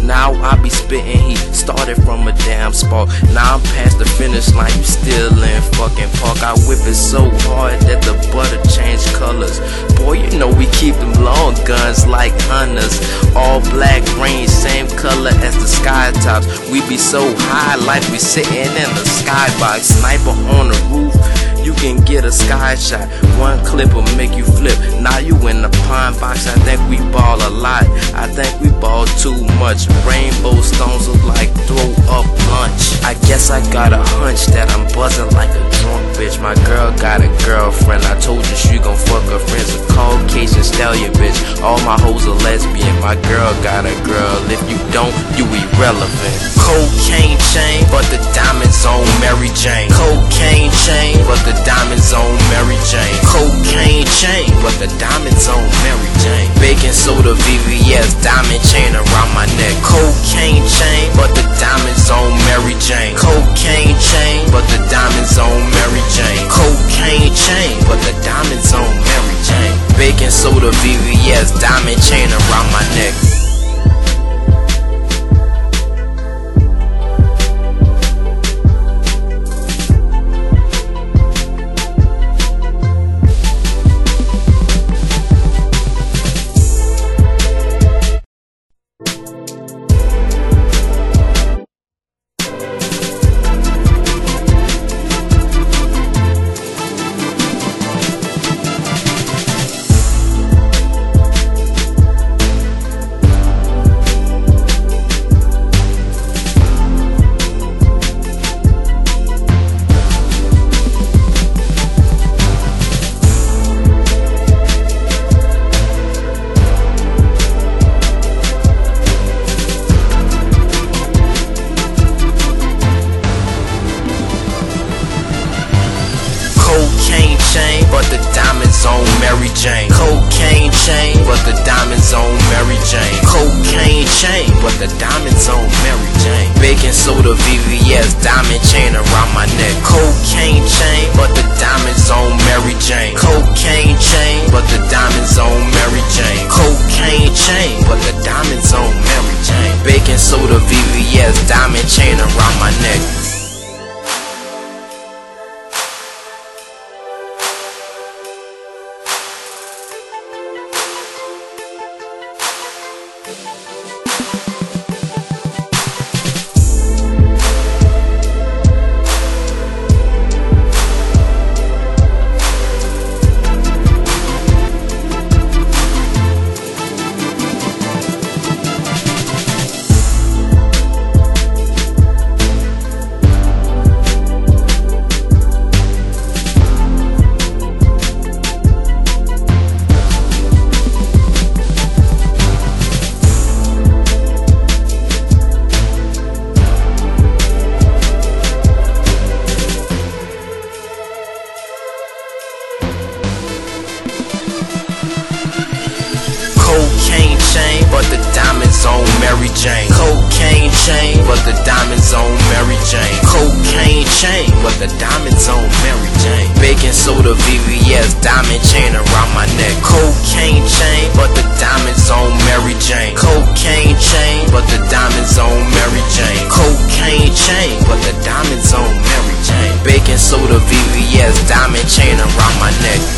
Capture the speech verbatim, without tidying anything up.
Now I be spitting heat, started from a damn spark. Now I'm past the finish line, you still in fucking park. I whip it so hard that the butter change colors. Boy, you know we keep them long guns like hunters. All black range, same color as the sky tops. We be so high like we sitting in the skybox. Sniper on the roof, you can get a sky shot. One clip will make you flip. Now you in the pine box. I think we ball a lot. I think we ball too much. Rainbow stones look like throw up lunch. I guess I got a hunch that I'm buzzing like a drunk bitch. My girl got a girlfriend. I told you she gon' fuck her friends. A Caucasian stallion bitch. All my hoes are lesbian. My girl got a girl. If you don't, you irrelevant. Cocaine chain, but the diamonds on Mary Jane. Cocaine chain, but the diamonds on Mary Jane. Cocaine chain, but the diamonds on Mary Jane. Baking soda V V S, diamond chain around my neck. Cocaine chain, but the diamonds on Mary Jane. Cocaine chain, but the diamonds on Mary Jane. Cocaine chain, but the diamonds on Mary Jane. Baking soda V V S, diamond chain around my neck. Cocaine chain, but the diamonds on Mary Jane. Cocaine chain, but the diamonds on Mary Jane. Cocaine chain, but the diamonds on Mary Jane. Baking soda V V S, diamond chain around my neck. Cocaine chain, but the diamonds on Mary Jane. Cocaine chain, but the diamonds on Mary Jane. Cocaine chain, but the diamonds on Mary Jane. Baking soda V V S, diamond chain around my neck. Cocaine chain, but the diamonds on Mary Jane. Cocaine chain, but the diamonds on Mary Jane. Cocaine chain, but the diamonds on Mary Jane. Baking soda V V S, diamond chain around my neck. Cocaine chain, but the diamonds on Mary Jane. Cocaine chain, but the diamonds on Mary Jane. Cocaine chain, but the diamonds on Mary Jane. Baking soda V V S, diamond chain around my neck.